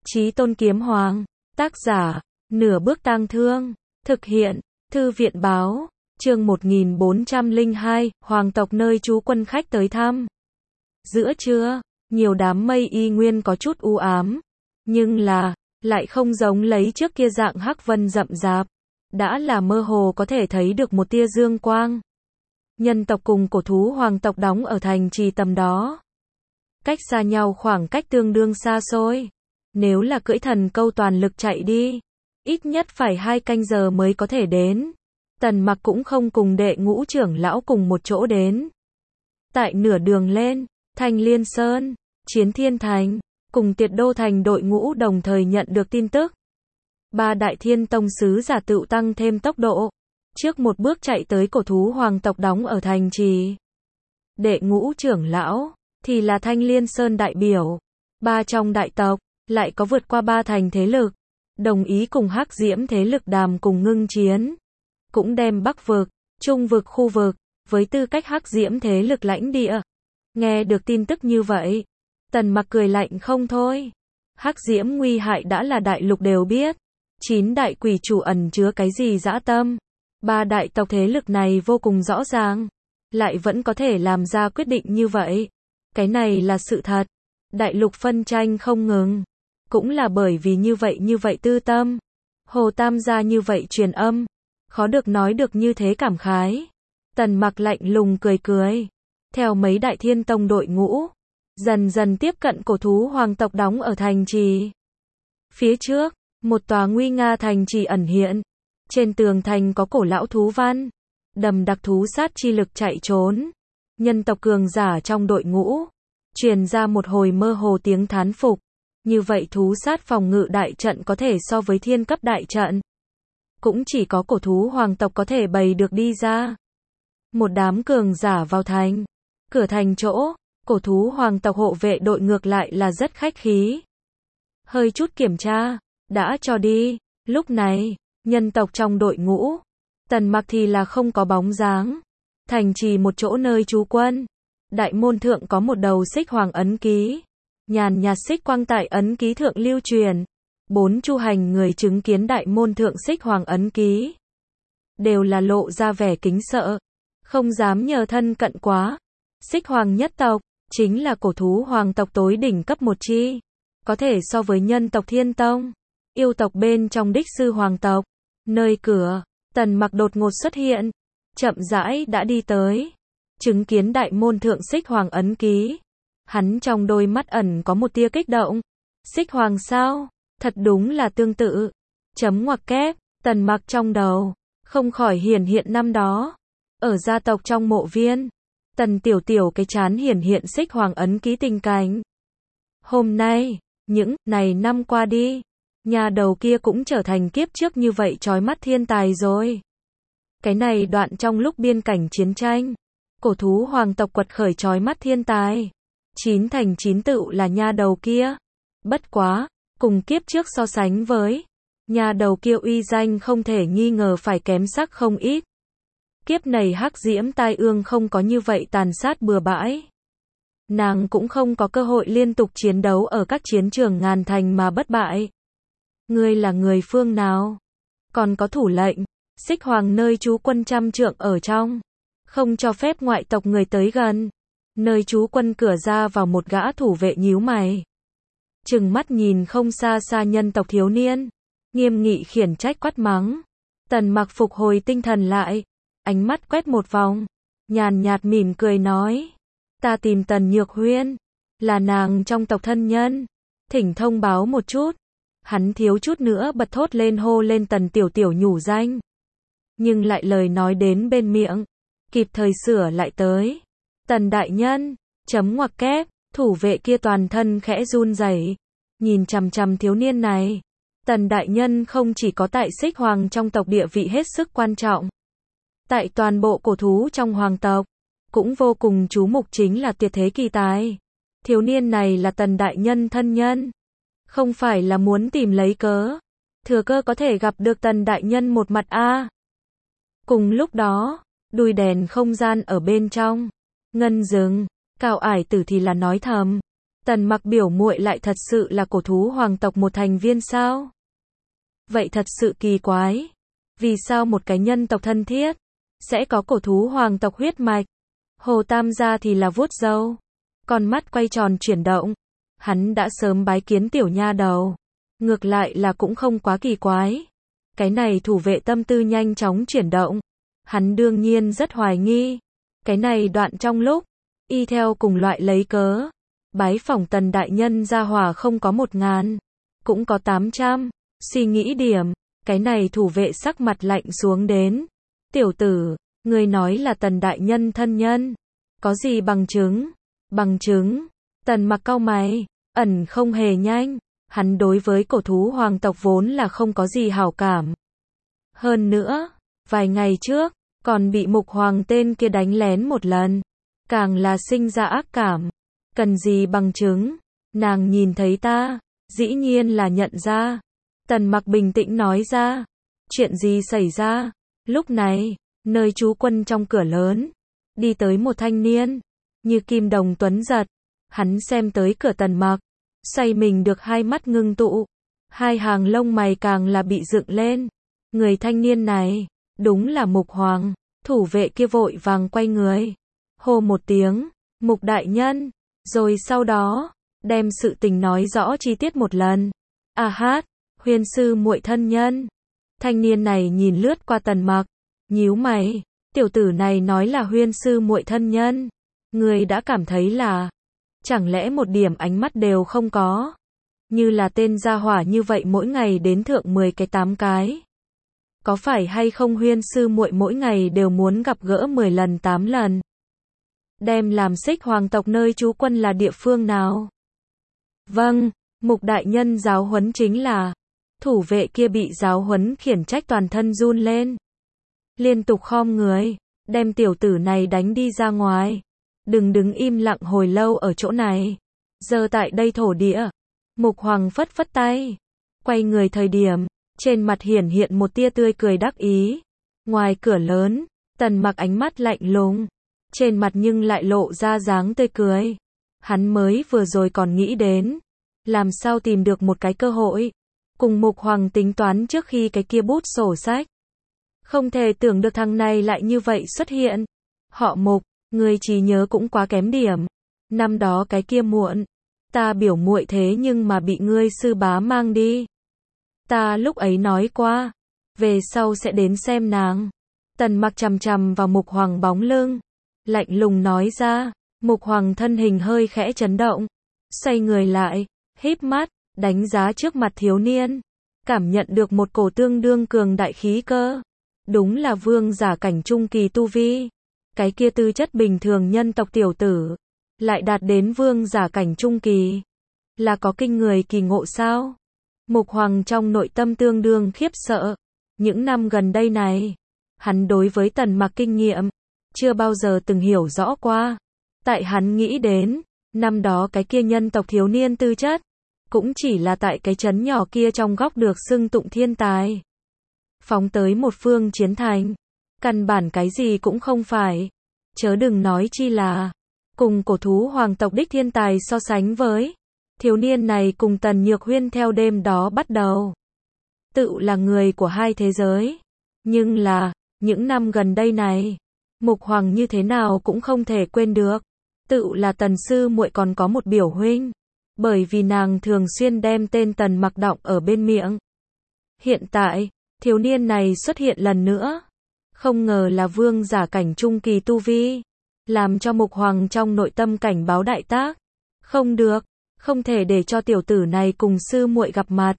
Chí Tôn Kiếm Hoàng. Tác giả, Nửa Bước Tang Thương. Thực hiện, Thư viện Báo. Chương 1402, Hoàng tộc nơi trú quân khách tới thăm. Giữa trưa, nhiều đám mây y nguyên có chút u ám, nhưng lại không giống lấy trước kia dạng hắc vân rậm rạp, đã là mơ hồ có thể thấy được một tia dương quang. Nhân tộc cùng cổ thú hoàng tộc đóng ở thành trì tầm đó, cách xa nhau khoảng cách tương đương xa xôi. Nếu là cưỡi thần câu toàn lực chạy đi, ít nhất phải 2 canh giờ mới có thể đến. Tần Mặc cũng không cùng đệ ngũ trưởng lão cùng một chỗ đến. Tại nửa đường lên, Thanh Liên Sơn, Chiến Thiên Thành, cùng Tiệt Đô Thành đội ngũ đồng thời nhận được tin tức. 3 đại thiên tông sứ giả tựu tăng thêm tốc độ, trước một bước chạy tới cổ thú hoàng tộc đóng ở thành trì. Đệ ngũ trưởng lão thì là Thanh Liên Sơn đại biểu. 3 trong đại tộc lại có vượt qua 3 thành thế lực, đồng ý cùng Hắc Diễm thế lực đàm cùng ngưng chiến. Cũng đem Bắc vực, Trung vực khu vực, với tư cách Hắc Diễm thế lực lãnh địa. Nghe được tin tức như vậy, Tần Mặc cười lạnh không thôi. Hắc Diễm nguy hại đã là đại lục đều biết. 9 đại quỷ chủ ẩn chứa cái gì dã tâm. 3 đại tộc thế lực này vô cùng rõ ràng, lại vẫn có thể làm ra quyết định như vậy. Cái này là sự thật. Đại lục phân tranh không ngừng, cũng là bởi vì như vậy tư tâm. Hồ Tam gia như vậy truyền âm, khó được nói được như thế cảm khái. Tần Mặc lạnh lùng cười. Theo mấy đại thiên tông đội ngũ, dần dần tiếp cận cổ thú hoàng tộc đóng ở thành trì. Phía trước, một tòa nguy nga thành trì ẩn hiện. Trên tường thành có cổ lão thú văn, đầm đặc thú sát chi lực chạy trốn. Nhân tộc cường giả trong đội ngũ truyền ra một hồi mơ hồ tiếng thán phục. Như vậy thú sát phòng ngự đại trận có thể so với thiên cấp đại trận. Cũng chỉ có cổ thú hoàng tộc có thể bày được đi ra. Một đám cường giả vào thành. Cửa thành chỗ, cổ thú hoàng tộc hộ vệ đội ngược lại là rất khách khí. Hơi chút kiểm tra, đã cho đi. Lúc này, nhân tộc trong đội ngũ, Tần Mặc thì là không có bóng dáng. Thành trì một chỗ nơi trú quân. Đại môn thượng có một đầu xích hoàng ấn ký. Nhàn nhạt xích quang tại ấn ký thượng lưu truyền. 4 chu hành người chứng kiến đại môn thượng xích hoàng ấn ký, đều là lộ ra vẻ kính sợ, không dám nhờ thân cận quá. Xích hoàng nhất tộc, chính là cổ thú hoàng tộc tối đỉnh cấp một chi. Có thể so với nhân tộc thiên tông, yêu tộc bên trong đích sư hoàng tộc. Nơi cửa, Tần Mặc đột ngột xuất hiện, chậm rãi đã đi tới. Chứng kiến đại môn thượng xích hoàng ấn ký, hắn trong đôi mắt ẩn có một tia kích động. Xích hoàng sao? Thật đúng là tương tự. Chấm ngoặc kép, Tần Mặc trong đầu không khỏi hiển hiện năm đó, ở gia tộc trong mộ viên, Tần Tiểu Tiểu cái chán hiển hiện xích hoàng ấn ký tình cảnh. Hôm nay, những này năm qua đi, nhà đầu kia cũng trở thành kiếp trước như vậy chói mắt thiên tài rồi. Cái này đoạn trong lúc biên cảnh chiến tranh, cổ thú hoàng tộc quật khởi chói mắt thiên tài, 9 thành 9 tựu là nha đầu kia. Bất quá, cùng kiếp trước so sánh với, nhà đầu kia uy danh không thể nghi ngờ phải kém sắc không ít. Kiếp này Hắc Diễm tai ương không có như vậy tàn sát bừa bãi. Nàng cũng không có cơ hội liên tục chiến đấu ở các chiến trường ngàn thành mà bất bại. Ngươi là người phương nào? Còn có thủ lệnh, xích hoàng nơi trú quân 100 trượng ở trong, không cho phép ngoại tộc người tới gần. Nơi trú quân cửa ra vào một gã thủ vệ nhíu mày, trừng mắt nhìn không xa nhân tộc thiếu niên, nghiêm nghị khiển trách quát mắng. Tần Mặc phục hồi tinh thần lại, ánh mắt quét một vòng, nhàn nhạt mỉm cười nói: ta tìm Tần Nhược Huyên, là nàng trong tộc thân nhân, thỉnh thông báo một chút. Hắn thiếu chút nữa bật thốt lên hô lên Tần Tiểu Tiểu nhủ danh, nhưng lại lời nói đến bên miệng, kịp thời sửa lại tới. Tần đại nhân, chấm ngoặc kép. Thủ vệ kia toàn thân khẽ run rẩy, nhìn chằm chằm thiếu niên này. Tần đại nhân không chỉ có tại xích hoàng trong tộc địa vị hết sức quan trọng, tại toàn bộ cổ thú trong hoàng tộc, cũng vô cùng chú mục, chính là tuyệt thế kỳ tài. Thiếu niên này là Tần đại nhân thân nhân, không phải là muốn tìm lấy cớ, thừa cơ có thể gặp được Tần đại nhân một mặt a. Cùng lúc đó, đuôi đèn không gian ở bên trong ngân rừng, Cao Ải Tử thì là nói thầm: Tần Mặc biểu muội lại thật sự là cổ thú hoàng tộc một thành viên sao? Vậy thật sự kỳ quái. Vì sao một cái nhân tộc thân thiết sẽ có cổ thú hoàng tộc huyết mạch? Hồ Tam gia thì là vuốt râu, con mắt quay tròn chuyển động. Hắn đã sớm bái kiến tiểu nha đầu. Ngược lại là cũng không quá kỳ quái. Cái này thủ vệ tâm tư nhanh chóng chuyển động. Hắn đương nhiên rất hoài nghi. Cái này đoạn trong lúc, y theo cùng loại lấy cớ. Bái phỏng Tần đại nhân gia hỏa không có 1000, cũng có 800. Suy nghĩ điểm, cái này thủ vệ sắc mặt lạnh xuống đến. Tiểu tử, ngươi nói là Tần đại nhân thân nhân. Có gì bằng chứng? Bằng chứng? Tần Mặc cau mày, ẩn không hề nhanh. Hắn đối với cổ thú hoàng tộc vốn là không có gì hảo cảm. Hơn nữa, vài ngày trước, còn bị Mục Hoàng tên kia đánh lén một lần. Càng là sinh ra ác cảm. Cần gì bằng chứng? Nàng nhìn thấy ta, dĩ nhiên là nhận ra. Tần Mặc bình tĩnh nói ra. Chuyện gì xảy ra? Lúc này, nơi trú quân trong cửa lớn, đi tới một thanh niên, như kim đồng tuấn giật. Hắn xem tới cửa Tần Mặc, xoay mình được hai mắt ngưng tụ. Hai hàng lông mày càng là bị dựng lên. Người thanh niên này, đúng là Mục Hoàng. Thủ vệ kia vội vàng quay người. Hô một tiếng, Mục đại nhân. Rồi sau đó, đem sự tình nói rõ chi tiết một lần. À hát, Huyên sư muội thân nhân. Thanh niên này nhìn lướt qua Tần Mặc, nhíu mày, tiểu tử này nói là Huyên sư muội thân nhân. Người đã cảm thấy là, chẳng lẽ một điểm ánh mắt đều không có? Như là tên gia hỏa như vậy mỗi ngày đến thượng 10 cái 8 cái. Có phải hay không Huyên sư muội mỗi ngày đều muốn gặp gỡ 10 lần 8 lần? Đem làm Xích hoàng tộc nơi trú quân là địa phương nào? Vâng, Mục đại nhân giáo huấn chính là. Thủ vệ kia bị giáo huấn khiển trách toàn thân run lên. Liên tục khom người, đem tiểu tử này đánh đi ra ngoài. Đừng đứng im lặng hồi lâu ở chỗ này. Giờ tại đây thổ địa. Mục Hoàng phất phất tay. Quay người thời điểm, trên mặt hiển hiện một tia tươi cười đắc ý. Ngoài cửa lớn, Tần Mặc ánh mắt lạnh lùng. Trên mặt nhưng lại lộ ra dáng tươi cười. Hắn mới vừa rồi còn nghĩ đến, làm sao tìm được một cái cơ hội, cùng Mục Hoàng tính toán trước khi cái kia bút sổ sách. Không thể tưởng được thằng này lại như vậy xuất hiện. Họ Mục, người trí nhớ cũng quá kém điểm. Năm đó cái kia muộn, ta biểu muội thế nhưng mà bị ngươi sư bá mang đi. Ta lúc ấy nói qua, về sau sẽ đến xem nàng. Tần Mặc chằm chằm vào Mục Hoàng bóng lưng, lạnh lùng nói ra. Mục Hoàng thân hình hơi khẽ chấn động, xoay người lại, híp mắt, đánh giá trước mặt thiếu niên, cảm nhận được một cổ tương đương cường đại khí cơ. Đúng là vương giả cảnh trung kỳ tu vi. Cái kia tư chất bình thường nhân tộc tiểu tử, lại đạt đến vương giả cảnh trung kỳ. Là có kinh người kỳ ngộ sao? Mục Hoàng trong nội tâm tương đương khiếp sợ. Những năm gần đây này, hắn đối với Tần Mặc kinh nghiệm, chưa bao giờ từng hiểu rõ qua. Tại hắn nghĩ đến, năm đó cái kia nhân tộc thiếu niên tư chất, cũng chỉ là tại cái trấn nhỏ kia trong góc được xưng tụng thiên tài. Phóng tới một phương chiến thành, căn bản cái gì cũng không phải. Chớ đừng nói chi là, cùng cổ thú hoàng tộc đích thiên tài so sánh với. Thiếu niên này cùng Tần Nhược Huyên theo đêm đó bắt đầu. Tự là người của hai thế giới. Nhưng là, những năm gần đây này, Mục Hoàng như thế nào cũng không thể quên được. Tự là Tần sư muội còn có một biểu huynh. Bởi vì nàng thường xuyên đem tên Tần Mặc đọng ở bên miệng. Hiện tại, thiếu niên này xuất hiện lần nữa. Không ngờ là vương giả cảnh trung kỳ tu vi. Làm cho Mục Hoàng trong nội tâm cảnh báo đại tác. Không được, không thể để cho tiểu tử này cùng sư muội gặp mặt.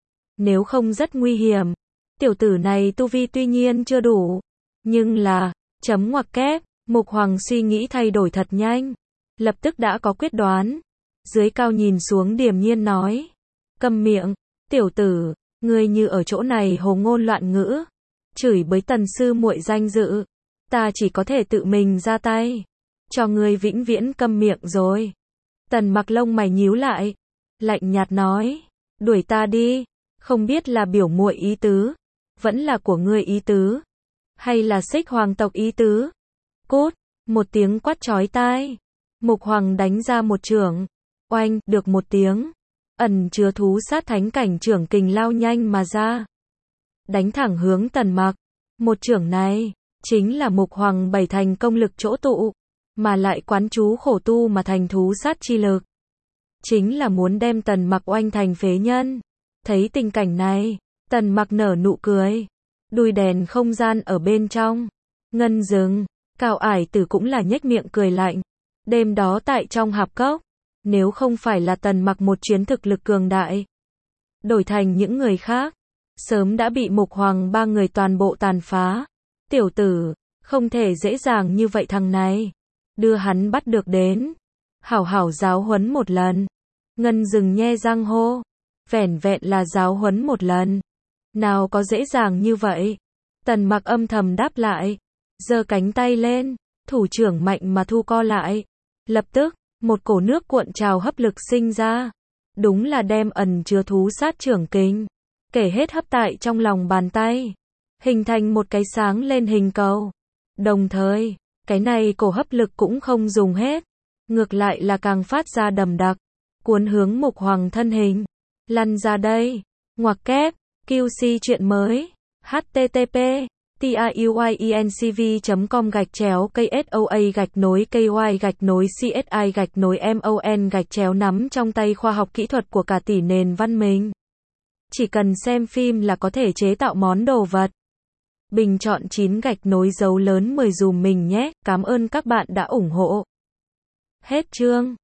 Nếu không rất nguy hiểm. Tiểu tử này tu vi tuy nhiên chưa đủ. Nhưng là, chấm ngoặc kép, Mục Hoàng suy nghĩ thay đổi thật nhanh. Lập tức đã có quyết đoán. Dưới cao nhìn xuống điềm nhiên nói. Câm miệng, tiểu tử, ngươi như ở chỗ này hồ ngôn loạn ngữ. Chửi bới Tần sư muội danh dự. Ta chỉ có thể tự mình ra tay. Cho ngươi vĩnh viễn câm miệng rồi. Tần Mặc lông mày nhíu lại. Lạnh nhạt nói. Đuổi ta đi. Không biết là biểu muội ý tứ. Vẫn là của ngươi ý tứ. Hay là Xích hoàng tộc ý tứ. Cút. Một tiếng quát chói tai. Mục Hoàng đánh ra một chưởng. Oanh, được một tiếng. Ẩn chứa thú sát thánh cảnh trưởng kình lao nhanh mà ra. Đánh thẳng hướng Tần Mặc. Một chưởng này, chính là Mục Hoàng bảy thành công lực chỗ tụ. Mà lại quán chú khổ tu mà thành thú sát chi lực. Chính là muốn đem Tần Mặc oanh thành phế nhân. Thấy tình cảnh này, Tần Mặc nở nụ cười. Đùi đèn không gian ở bên trong. Ngân rừng, Cao Ải Tử cũng là nhếch miệng cười lạnh. Đêm đó tại trong hạp cốc, nếu không phải là Tần Mặc một chuyến thực lực cường đại, đổi thành những người khác, sớm đã bị Mục Hoàng ba người toàn bộ tàn phá. Tiểu tử, không thể dễ dàng như vậy thằng này. Đưa hắn bắt được đến. Hảo hảo giáo huấn một lần. Ngân rừng nhe răng hô. Vẻn vẹn là giáo huấn một lần. Nào có dễ dàng như vậy. Tần Mặc âm thầm đáp lại. Giơ cánh tay lên. Thủ trưởng mạnh mà thu co lại. Lập tức, một cổ nước cuộn trào hấp lực sinh ra. Đúng là đem ẩn chứa thú sát trưởng kình. Kể hết hấp tại trong lòng bàn tay. Hình thành một cái sáng lên hình cầu. Đồng thời, cái này cổ hấp lực cũng không dùng hết. Ngược lại là càng phát ra đầm đặc. Cuốn hướng Mục Hoàng thân hình. Lăn ra đây. Ngoặc kép. QC chuyện mới. http tiuyencv.com/KSOA-KY-CSI-MON nắm trong tay khoa học kỹ thuật của cả tỷ nền văn minh. Chỉ cần xem phim là có thể chế tạo món đồ vật. Bình chọn 9 dấu lớn 10 dùm mình nhé. Cảm ơn các bạn đã ủng hộ. Hết chương.